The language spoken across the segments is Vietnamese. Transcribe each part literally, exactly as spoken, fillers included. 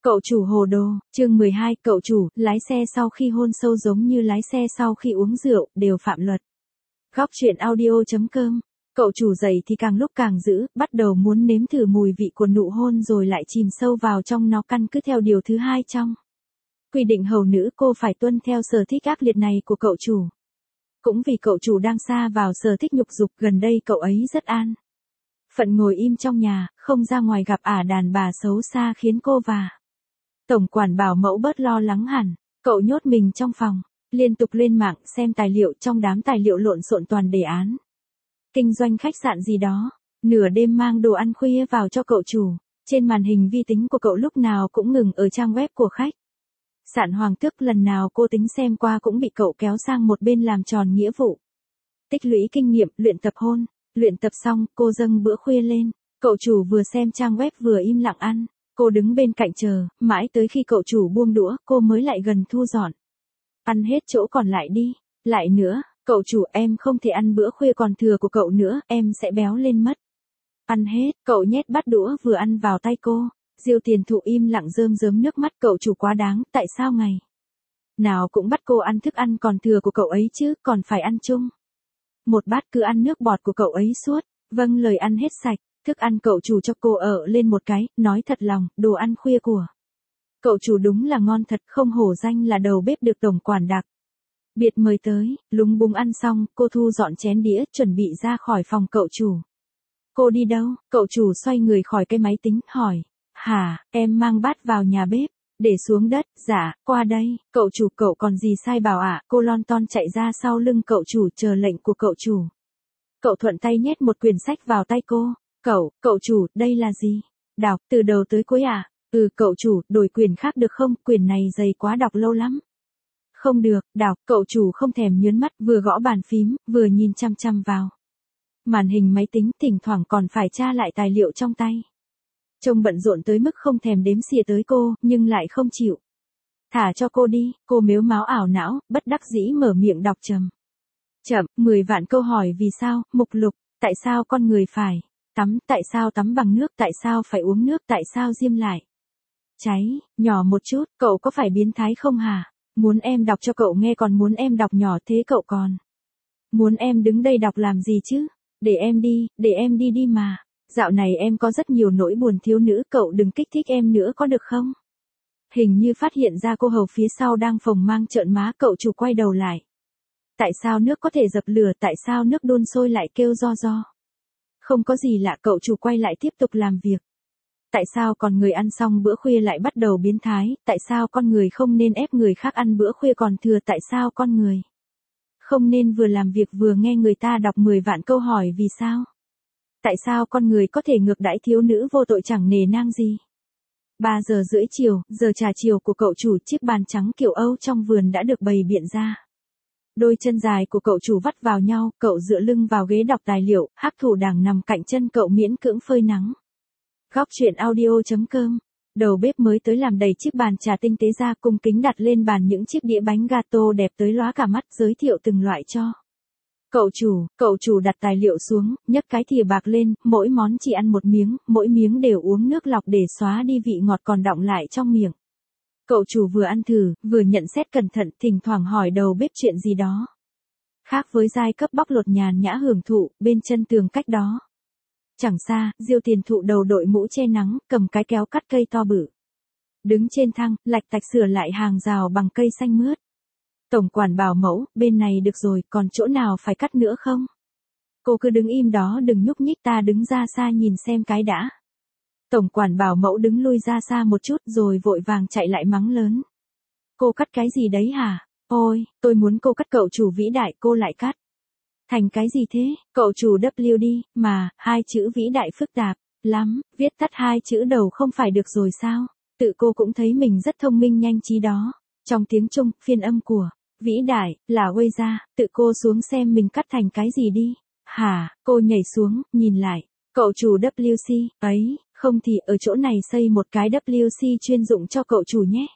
Cậu chủ hồ đồ, chương mười hai, cậu chủ, lái xe sau khi hôn sâu giống như lái xe sau khi uống rượu, đều phạm luật. Góc truyện audio.com. Cậu chủ dậy thì càng lúc càng dữ, bắt đầu muốn nếm thử mùi vị của nụ hôn rồi lại chìm sâu vào trong nó, căn cứ theo điều thứ hai trong quy định hầu nữ, cô phải tuân theo sở thích ác liệt này của cậu chủ. Cũng vì cậu chủ đang sa vào sở thích nhục dục, gần đây cậu ấy rất an phận ngồi im trong nhà, không ra ngoài gặp ả đàn bà xấu xa, khiến cô và tổng quản bảo mẫu bớt lo lắng hẳn. Cậu nhốt mình trong phòng, liên tục lên mạng xem tài liệu, trong đám tài liệu lộn xộn toàn đề án kinh doanh khách sạn gì đó. Nửa đêm mang đồ ăn khuya vào cho cậu chủ. Trên màn hình vi tính của cậu lúc nào cũng ngừng ở trang web của khách sạn Hoàng Tước, lần nào cô tính xem qua cũng bị cậu kéo sang một bên làm tròn nghĩa vụ. Tích lũy kinh nghiệm, luyện tập hôn. Luyện tập xong, cô dâng bữa khuya lên. Cậu chủ vừa xem trang web vừa im lặng ăn. Cô đứng bên cạnh chờ, mãi tới khi cậu chủ buông đũa, cô mới lại gần thu dọn. Ăn hết chỗ còn lại đi. Lại nữa, cậu chủ, em không thể ăn bữa khuya còn thừa của cậu nữa, em sẽ béo lên mất. Ăn hết, cậu nhét bát đũa vừa ăn vào tay cô. Diêu Tiền Thụ im lặng rơm rớm nước mắt, cậu chủ quá đáng, tại sao ngày nào cũng bắt cô ăn thức ăn còn thừa của cậu ấy chứ, còn phải ăn chung một bát, cứ ăn nước bọt của cậu ấy suốt. Vâng lời, ăn hết sạch thức ăn. Cậu chủ cho cô ở lên một cái, nói thật lòng, đồ ăn khuya của cậu chủ đúng là ngon thật, không hổ danh là đầu bếp được tổng quản đặc biệt mời tới. Lúng búng ăn xong, cô thu dọn chén đĩa, chuẩn bị ra khỏi phòng cậu chủ. Cô đi đâu? Cậu chủ xoay người khỏi cái máy tính, hỏi. Hả, em mang bát vào nhà bếp, để xuống đất. Dạ, qua đây. Cậu chủ, cậu còn gì sai bảo ạ? À? Cô lon ton chạy ra sau lưng cậu chủ, chờ lệnh của cậu chủ. Cậu thuận tay nhét một quyển sách vào tay cô. Cậu, cậu chủ, đây là gì? Đọc, từ đầu tới cuối à? Ừ, cậu chủ, đổi quyển khác được không? Quyển này dày quá, đọc lâu lắm. Không được, đọc. Cậu chủ không thèm nhớn mắt, vừa gõ bàn phím, vừa nhìn chăm chăm vào màn hình máy tính, thỉnh thoảng còn phải tra lại tài liệu trong tay. Trông bận rộn tới mức không thèm đếm xỉa tới cô, nhưng lại không chịu thả cho cô đi. Cô mếu máo ảo não, bất đắc dĩ mở miệng đọc chậm chậm, mười vạn câu hỏi vì sao. Mục lục. Tại sao con người phải tắm? Tại sao tắm bằng nước? Tại sao phải uống nước? Tại sao diêm lại cháy? Nhỏ một chút, cậu có phải biến thái không hả? Muốn em đọc cho cậu nghe còn muốn em đọc nhỏ thế, cậu còn muốn em đứng đây đọc làm gì chứ? Để em đi, để em đi đi mà. Dạo này em có rất nhiều nỗi buồn thiếu nữ, cậu đừng kích thích em nữa có được không? Hình như phát hiện ra cô hầu phía sau đang phồng mang trợn má, cậu chủ quay đầu lại. Tại sao nước có thể dập lửa? Tại sao nước đun sôi lại kêu ro ro? Không có gì lạ, cậu chủ quay lại tiếp tục làm việc. Tại sao con người ăn xong bữa khuya lại bắt đầu biến thái? Tại sao con người không nên ép người khác ăn bữa khuya còn thừa? Tại sao con người không nên vừa làm việc vừa nghe người ta đọc mười vạn câu hỏi vì sao? Tại sao con người có thể ngược đãi thiếu nữ vô tội chẳng nề nang gì? ba giờ rưỡi chiều, giờ trà chiều của cậu chủ, chiếc bàn trắng kiểu Âu trong vườn đã được bày biện ra. Đôi chân dài của cậu chủ vắt vào nhau, cậu dựa lưng vào ghế đọc tài liệu, hắc thủ đảng nằm cạnh chân cậu miễn cưỡng phơi nắng. Góc truyện audio.com. Đầu bếp mới tới làm đầy chiếc bàn trà tinh tế ra, cung kính đặt lên bàn những chiếc đĩa bánh gato đẹp tới lóa cả mắt, giới thiệu từng loại cho cậu chủ. Cậu chủ đặt tài liệu xuống, nhấc cái thìa bạc lên, mỗi món chỉ ăn một miếng, mỗi miếng đều uống nước lọc để xóa đi vị ngọt còn đọng lại trong miệng. Cậu chủ vừa ăn thử, vừa nhận xét cẩn thận, thỉnh thoảng hỏi đầu bếp chuyện gì đó. Khác với giai cấp bóc lột nhàn nhã hưởng thụ, bên chân tường cách đó chẳng xa, Diêu Tiền Thụ đầu đội mũ che nắng, cầm cái kéo cắt cây to bự. Đứng trên thang, lạch tạch sửa lại hàng rào bằng cây xanh mướt. Tổng quản bảo mẫu, bên này được rồi, còn chỗ nào phải cắt nữa không? Cô cứ đứng im đó đừng nhúc nhích, ta đứng ra xa nhìn xem cái đã. Tổng quản bảo mẫu đứng lui ra xa một chút rồi vội vàng chạy lại mắng lớn. Cô cắt cái gì đấy hả? Ôi, tôi muốn cô cắt, cậu chủ vĩ đại, cô lại cắt thành cái gì thế? Cậu chủ W đi, mà, hai chữ vĩ đại phức tạp lắm, viết tắt hai chữ đầu không phải được rồi sao? Tự cô cũng thấy mình rất thông minh nhanh trí đó. Trong tiếng Trung, phiên âm của vĩ đại là quây ra, tự cô xuống xem mình cắt thành cái gì đi. Hả? Cô nhảy xuống, nhìn lại. Cậu chủ W C, ấy, không thì ở chỗ này xây một cái W C chuyên dụng cho cậu chủ nhé.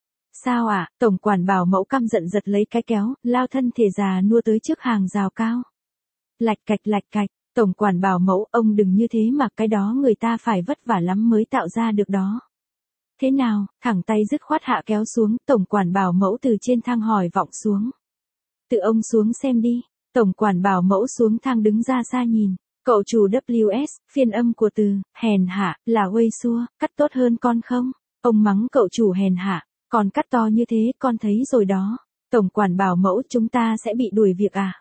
Sao ạ? À? Tổng quản bảo mẫu căm giận giật lấy cái kéo, lao thân thể già nua tới trước hàng rào cao. Lạch cạch lạch cạch, tổng quản bảo mẫu, ông đừng như thế mà, cái đó người ta phải vất vả lắm mới tạo ra được đó. Thế nào, thẳng tay dứt khoát hạ kéo xuống, tổng quản bảo mẫu từ trên thang hỏi vọng xuống. Tự ông xuống xem đi, tổng quản bảo mẫu xuống thang đứng ra xa nhìn. Cậu chủ vê kép ét, phiên âm của từ, hèn hạ, là uây xua, cắt tốt hơn con không? Ông mắng cậu chủ hèn hạ, còn cắt to như thế, con thấy rồi đó. Tổng quản bảo mẫu chúng ta sẽ bị đuổi việc à?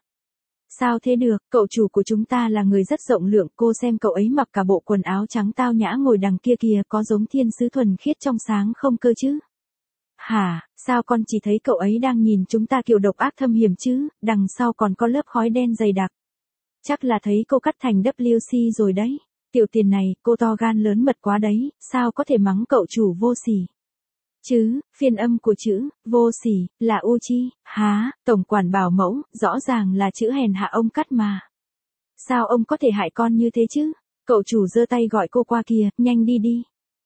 Sao thế được, cậu chủ của chúng ta là người rất rộng lượng, cô xem cậu ấy mặc cả bộ quần áo trắng tao nhã ngồi đằng kia kìa, có giống thiên sứ thuần khiết trong sáng không cơ chứ? Hả, sao con chỉ thấy cậu ấy đang nhìn chúng ta kiểu độc ác thâm hiểm chứ, đằng sau còn có lớp khói đen dày đặc. Chắc là thấy cô cắt thành vê kép xê rồi đấy. Tiểu tiền này, cô to gan lớn mật quá đấy, sao có thể mắng cậu chủ vô sỉ? Chứ, phiên âm của chữ, vô sỉ, là u chi, há, tổng quản bảo mẫu, rõ ràng là chữ hèn hạ ông cắt mà. Sao ông có thể hại con như thế chứ? Cậu chủ giơ tay gọi cô qua kìa, nhanh đi đi.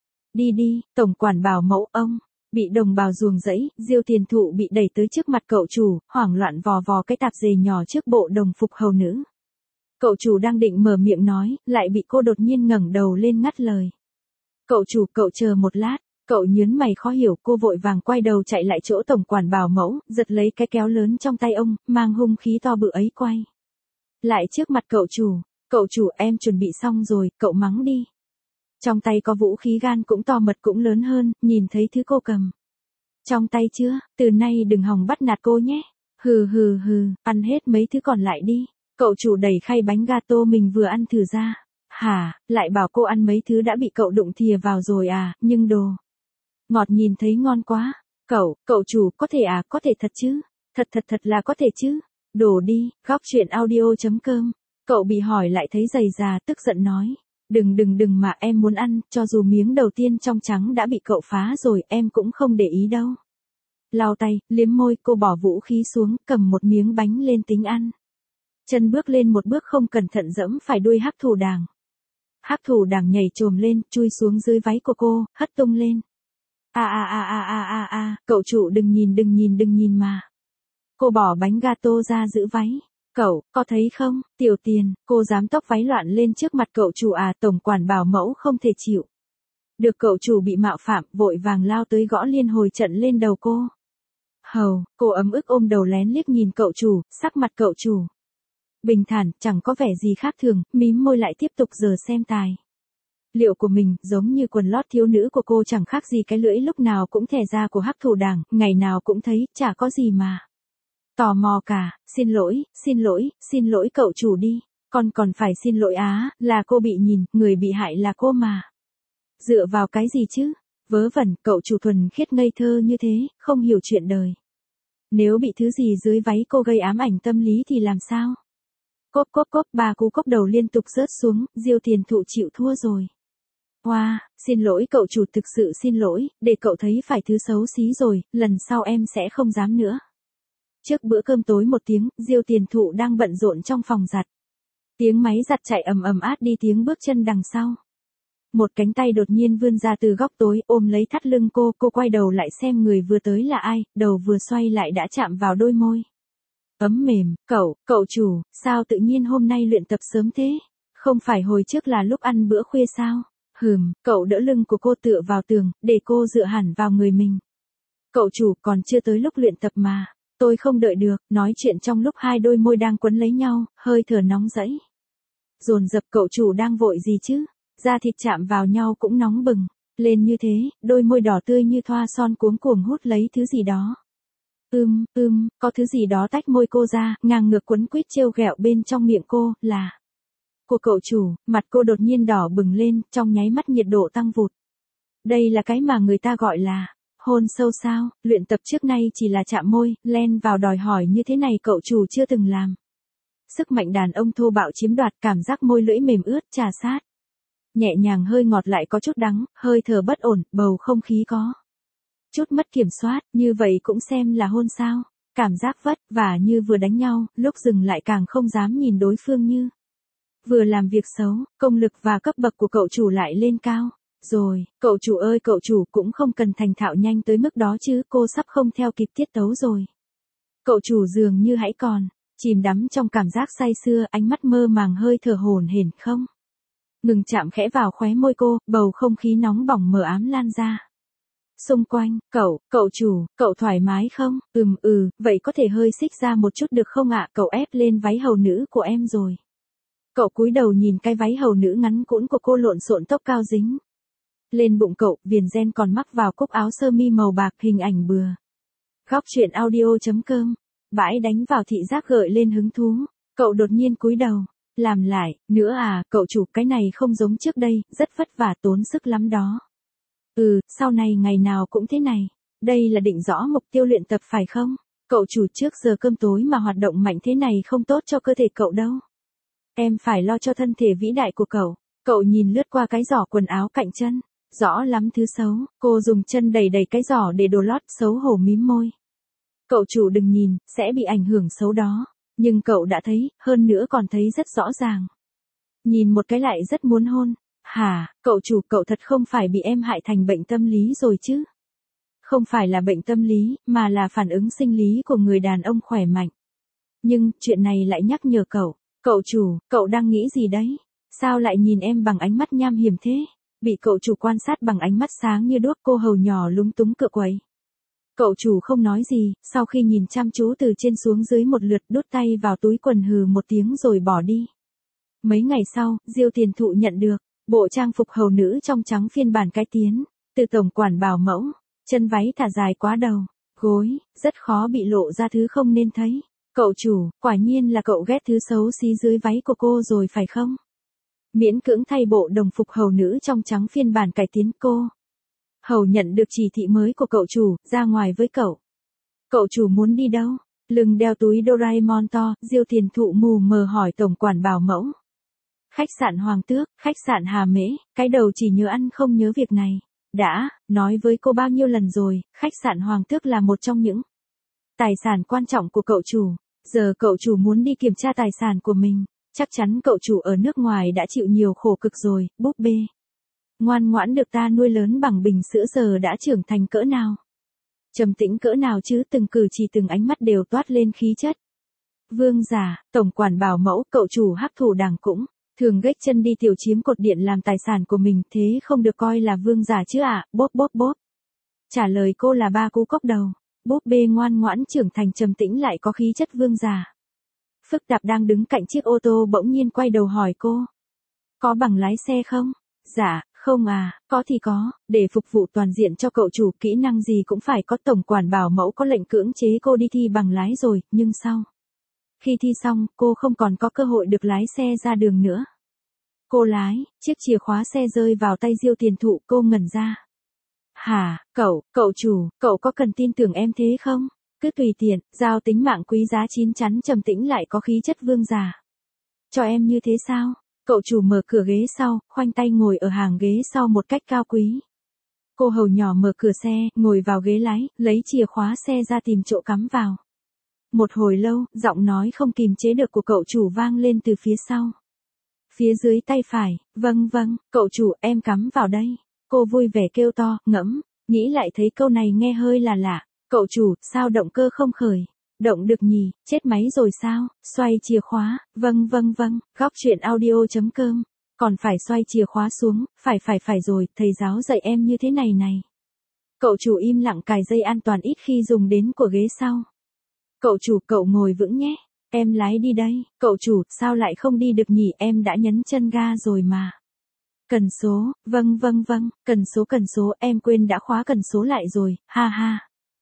Đi đi, tổng quản bảo mẫu ông. Bị đồng bào ruồng rẫy, Diêu Tiền Thụ bị đẩy tới trước mặt cậu chủ, hoảng loạn vò vò cái tạp dề nhỏ trước bộ đồng phục hầu nữ. Cậu chủ đang định mở miệng nói, lại bị cô đột nhiên ngẩng đầu lên ngắt lời. Cậu chủ, cậu chờ một lát, cậu nhớn mày khó hiểu, cô vội vàng quay đầu chạy lại chỗ tổng quản bảo mẫu, giật lấy cái kéo lớn trong tay ông, mang hung khí to bự ấy quay. Lại trước mặt cậu chủ, cậu chủ em chuẩn bị xong rồi, cậu mắng đi. Trong tay có vũ khí gan cũng to mật cũng lớn hơn, nhìn thấy thứ cô cầm. Trong tay chưa, từ nay đừng hòng bắt nạt cô nhé. Hừ hừ hừ, ăn hết mấy thứ còn lại đi. Cậu chủ đẩy khay bánh gato mình vừa ăn thử ra. Hả, lại bảo cô ăn mấy thứ đã bị cậu đụng thìa vào rồi à, nhưng đồ ngọt nhìn thấy ngon quá. Cậu, cậu chủ, có thể à, có thể thật chứ? Thật thật thật là có thể chứ? Đổ đi, góc chuyện audio chấm com. Cậu bị hỏi lại thấy dày già, tức giận nói. Đừng đừng đừng mà em muốn ăn, cho dù miếng đầu tiên trong trắng đã bị cậu phá rồi, em cũng không để ý đâu. Lau tay, liếm môi, cô bỏ vũ khí xuống, cầm một miếng bánh lên tính ăn. Chân bước lên một bước không cẩn thận dẫm phải đuôi hắc thủ đàng. Hắc thủ đàng nhảy chồm lên, chui xuống dưới váy của cô, hất tung lên. A a a a a a a, cậu chủ đừng nhìn đừng nhìn đừng nhìn mà. Cô bỏ bánh gato ra giữ váy. Cậu, có thấy không, tiểu tiền, cô dám tóc váy loạn lên trước mặt cậu chủ à, tổng quản bảo mẫu không thể chịu. Được cậu chủ bị mạo phạm, vội vàng lao tới gõ liên hồi trận lên đầu cô. Hầu, cô ấm ức ôm đầu lén liếc nhìn cậu chủ, sắc mặt cậu chủ bình thản, chẳng có vẻ gì khác thường, mím môi lại tiếp tục giờ xem tài. Liệu của mình, giống như quần lót thiếu nữ của cô chẳng khác gì cái lưỡi lúc nào cũng thè ra của hắc thủ đàng, ngày nào cũng thấy, chả có gì mà. Tò mò cả, xin lỗi, xin lỗi, xin lỗi cậu chủ đi, con còn phải xin lỗi á, là cô bị nhìn, người bị hại là cô mà. Dựa vào cái gì chứ? Vớ vẩn, cậu chủ thuần khiết ngây thơ như thế, không hiểu chuyện đời. Nếu bị thứ gì dưới váy cô gây ám ảnh tâm lý thì làm sao? Cốp cốp cốp, ba cú cốc đầu liên tục rớt xuống, Diêu Tiền Thụ chịu thua rồi. Wow, xin lỗi cậu chủ, thực sự xin lỗi, để cậu thấy phải thứ xấu xí rồi, lần sau em sẽ không dám nữa. Trước bữa cơm tối một tiếng, Diêu Tiền Thụ đang bận rộn trong phòng giặt. Tiếng máy giặt chạy ầm ầm át đi tiếng bước chân đằng sau. Một cánh tay đột nhiên vươn ra từ góc tối ôm lấy thắt lưng cô, cô quay đầu lại xem người vừa tới là ai, đầu vừa xoay lại đã chạm vào đôi môi. Ấm mềm, cậu, cậu chủ, sao tự nhiên hôm nay luyện tập sớm thế? Không phải hồi trước là lúc ăn bữa khuya sao? Hừm, cậu đỡ lưng của cô tựa vào tường, để cô dựa hẳn vào người mình. Cậu chủ, còn chưa tới lúc luyện tập mà. Tôi không đợi được, nói chuyện trong lúc hai đôi môi đang quấn lấy nhau, hơi thở nóng rẫy. Dồn dập, cậu chủ đang vội gì chứ? Da thịt chạm vào nhau cũng nóng bừng. Lên như thế, đôi môi đỏ tươi như thoa son cuống cuồng hút lấy thứ gì đó. Ưm, ưm, có thứ gì đó tách môi cô ra, ngang ngược quấn quýt trêu ghẹo bên trong miệng cô, là của cậu chủ. Mặt cô đột nhiên đỏ bừng lên, trong nháy mắt nhiệt độ tăng vụt. Đây là cái mà người ta gọi là hôn sâu sao, luyện tập trước nay chỉ là chạm môi, len vào đòi hỏi như thế này cậu chủ chưa từng làm. Sức mạnh đàn ông thô bạo chiếm đoạt, cảm giác môi lưỡi mềm ướt, trà sát. Nhẹ nhàng hơi ngọt lại có chút đắng, hơi thở bất ổn, bầu không khí có chút mất kiểm soát, như vậy cũng xem là hôn sao. Cảm giác vất vả như vừa đánh nhau, lúc dừng lại càng không dám nhìn đối phương như vừa làm việc xấu, công lực và cấp bậc của cậu chủ lại lên cao. Rồi, cậu chủ ơi cậu chủ cũng không cần thành thạo nhanh tới mức đó chứ, cô sắp không theo kịp tiết tấu rồi. Cậu chủ dường như hãy còn chìm đắm trong cảm giác say sưa, ánh mắt mơ màng hơi thở hổn hển không ngừng chạm khẽ vào khóe môi cô, bầu không khí nóng bỏng mờ ám lan ra. Xung quanh, cậu, cậu chủ, cậu thoải mái không? Ừm ừ, vậy có thể hơi xích ra một chút được không ạ? Cậu ép lên váy hầu nữ của em rồi. Cậu cúi đầu nhìn cái váy hầu nữ ngắn cũn của cô lộn xộn tóc cao dính lên bụng cậu, viền ren còn mắc vào cúc áo sơ mi màu bạc, hình ảnh bừa. Góc truyện audio.com. Bãi đánh vào thị giác gợi lên hứng thú. Cậu đột nhiên cúi đầu. Làm lại, nữa à, cậu chủ, cái này không giống trước đây, rất vất vả tốn sức lắm đó. Ừ, sau này ngày nào cũng thế này. Đây là định rõ mục tiêu luyện tập phải không? Cậu chủ, trước giờ cơm tối mà hoạt động mạnh thế này không tốt cho cơ thể cậu đâu. Em phải lo cho thân thể vĩ đại của cậu. Cậu nhìn lướt qua cái giỏ quần áo cạnh chân. Rõ lắm thứ xấu, cô dùng chân đẩy đẩy cái giỏ để đồ lót, xấu hổ mím môi. Cậu chủ đừng nhìn, sẽ bị ảnh hưởng xấu đó. Nhưng cậu đã thấy, hơn nữa còn thấy rất rõ ràng. Nhìn một cái lại rất muốn hôn. Hả, cậu chủ, cậu thật không phải bị em hại thành bệnh tâm lý rồi chứ? Không phải là bệnh tâm lý, mà là phản ứng sinh lý của người đàn ông khỏe mạnh. Nhưng, chuyện này lại nhắc nhở cậu. Cậu chủ, cậu đang nghĩ gì đấy? Sao lại nhìn em bằng ánh mắt nham hiểm thế? Bị cậu chủ quan sát bằng ánh mắt sáng như đuốc, cô hầu nhỏ lúng túng cựa quậy. Cậu chủ không nói gì, sau khi nhìn chăm chú từ trên xuống dưới một lượt, đút tay vào túi quần hừ một tiếng rồi bỏ đi. Mấy ngày sau, Diêu Tiền Thụ nhận được bộ trang phục hầu nữ trong trắng phiên bản cải tiến từ tổng quản bảo mẫu, chân váy thả dài quá đầu, gối, rất khó bị lộ ra thứ không nên thấy. Cậu chủ, quả nhiên là cậu ghét thứ xấu xí dưới váy của cô rồi phải không? Miễn cưỡng thay bộ đồng phục hầu nữ trong trắng phiên bản cải tiến, cô hầu nhận được chỉ thị mới của cậu chủ, ra ngoài với cậu. Cậu chủ muốn đi đâu? Lưng đeo túi Doraemon to, Diêu Tiền Thụ mù mờ hỏi tổng quản bảo mẫu. Khách sạn Hoàng Tước, khách sạn Hà Mễ, cái đầu chỉ nhớ ăn không nhớ việc này. Đã, nói với cô bao nhiêu lần rồi, khách sạn Hoàng Tước là một trong những tài sản quan trọng của cậu chủ. Giờ cậu chủ muốn đi kiểm tra tài sản của mình. Chắc chắn cậu chủ ở nước ngoài đã chịu nhiều khổ cực rồi, búp bê ngoan ngoãn được ta nuôi lớn bằng bình sữa giờ đã trưởng thành cỡ nào. Trầm tĩnh cỡ nào chứ, từng cử chỉ từng ánh mắt đều toát lên khí chất. Vương giả, tổng quản bảo mẫu, cậu chủ hắc thủ đảng cũng thường gếch chân đi tiểu chiếm cột điện làm tài sản của mình, thế không được coi là vương giả chứ ạ? À? Bốp bốp bốp. Trả lời cô là ba cú cốc đầu. Búp bê ngoan ngoãn trưởng thành trầm tĩnh lại có khí chất vương giả. Phức tạp đang đứng cạnh chiếc ô tô bỗng nhiên quay đầu hỏi cô. Có bằng lái xe không? Dạ, không à, có thì có, để phục vụ toàn diện cho cậu chủ, kỹ năng gì cũng phải có. Tổng quản bảo mẫu có lệnh cưỡng chế cô đi thi bằng lái rồi, nhưng sau khi thi xong, cô không còn có cơ hội được lái xe ra đường nữa. Cô lái, chiếc chìa khóa xe rơi vào tay Diêu Tiền Thụ, cô ngẩn ra. Hả, cậu, cậu chủ, cậu có cần tin tưởng em thế không? Cứ tùy tiện, giao tính mạng quý giá chín chắn trầm tĩnh lại có khí chất vương giả. Cho em như thế sao? Cậu chủ mở cửa ghế sau, khoanh tay ngồi ở hàng ghế sau một cách cao quý. Cô hầu nhỏ mở cửa xe, ngồi vào ghế lái, lấy chìa khóa xe ra tìm chỗ cắm vào. Một hồi lâu, giọng nói không kìm chế được của cậu chủ vang lên từ phía sau. Phía dưới tay phải, vâng vâng, cậu chủ, em cắm vào đây. Cô vui vẻ kêu to, ngẫm, nghĩ lại thấy câu này nghe hơi là lạ. Cậu chủ, sao động cơ không khởi? Động được nhỉ, chết máy rồi sao? Xoay chìa khóa, vâng vâng vâng, góc truyện audio.com. Còn phải xoay chìa khóa xuống, phải phải phải rồi, thầy giáo dạy em như thế này này. Cậu chủ im lặng cài dây an toàn ít khi dùng đến của ghế sau. Cậu chủ, cậu ngồi vững nhé, em lái đi đây. Cậu chủ, sao lại không đi được nhỉ, em đã nhấn chân ga rồi mà. Cần số, vâng vâng vâng, cần số cần số, em quên đã khóa cần số lại rồi, ha ha.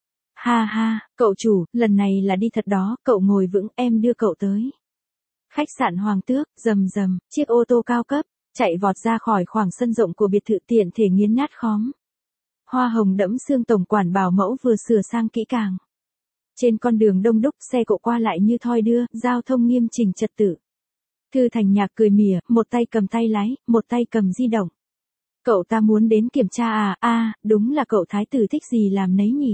Ha ha, cậu chủ, lần này là đi thật đó, cậu ngồi vững, em đưa cậu tới khách sạn Hoàng Tước. Rầm rầm, chiếc ô tô cao cấp chạy vọt ra khỏi khoảng sân rộng của biệt thự tiện thể nghiến nát khóm hoa hồng đẫm sương. Tổng quản bảo mẫu vừa sửa sang kỹ càng. Trên con đường đông đúc, xe cộ qua lại như thoi đưa, giao thông nghiêm chỉnh trật tự. Thư Thành Nhạc cười mỉa, một tay cầm tay lái, một tay cầm di động. Cậu ta muốn đến kiểm tra à? A, à, đúng là cậu thái tử thích gì làm nấy nhỉ?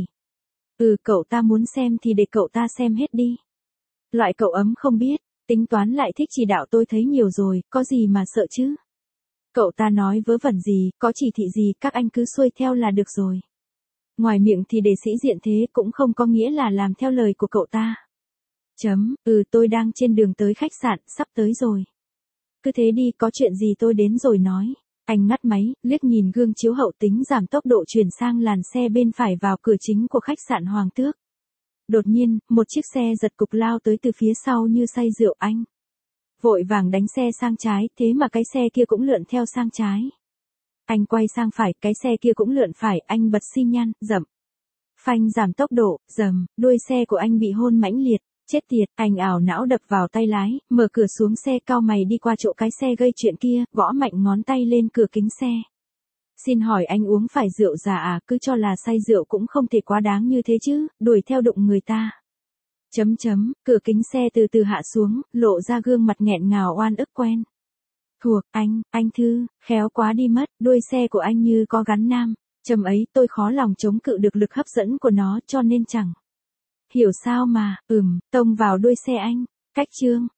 Ừ, cậu ta muốn xem thì để cậu ta xem hết đi. Loại cậu ấm không biết, tính toán lại thích chỉ đạo tôi thấy nhiều rồi, có gì mà sợ chứ? Cậu ta nói vớ vẩn gì, có chỉ thị gì, các anh cứ xuôi theo là được rồi. Ngoài miệng thì để sĩ diện thế cũng không có nghĩa là làm theo lời của cậu ta. Chấm, ừ tôi đang trên đường tới khách sạn, sắp tới rồi. Cứ thế đi, có chuyện gì tôi đến rồi nói. Anh ngắt máy, liếc nhìn gương chiếu hậu tính giảm tốc độ chuyển sang làn xe bên phải vào cửa chính của khách sạn Hoàng Tước. Đột nhiên, một chiếc xe giật cục lao tới từ phía sau như say rượu anh. Vội vàng đánh xe sang trái, thế mà cái xe kia cũng lượn theo sang trái. Anh quay sang phải, cái xe kia cũng lượn phải, anh bật xi nhan, dậm. Phanh giảm tốc độ, dầm, đuôi xe của anh bị hôn mãnh liệt. Chết tiệt, anh ảo não đập vào tay lái, mở cửa xuống xe cau mày đi qua chỗ cái xe gây chuyện kia, gõ mạnh ngón tay lên cửa kính xe. Xin hỏi anh uống phải rượu già à, cứ cho là say rượu cũng không thể quá đáng như thế chứ, đuổi theo đụng người ta. Chấm chấm, cửa kính xe từ từ hạ xuống, lộ ra gương mặt nghẹn ngào oan ức quen. Thuộc, anh, anh Thư, khéo quá đi mất, đuôi xe của anh như có gắn nam. Chầm ấy tôi khó lòng chống cự được lực hấp dẫn của nó cho nên chẳng hiểu sao mà, ừm, tông vào đuôi xe anh. Cách chương.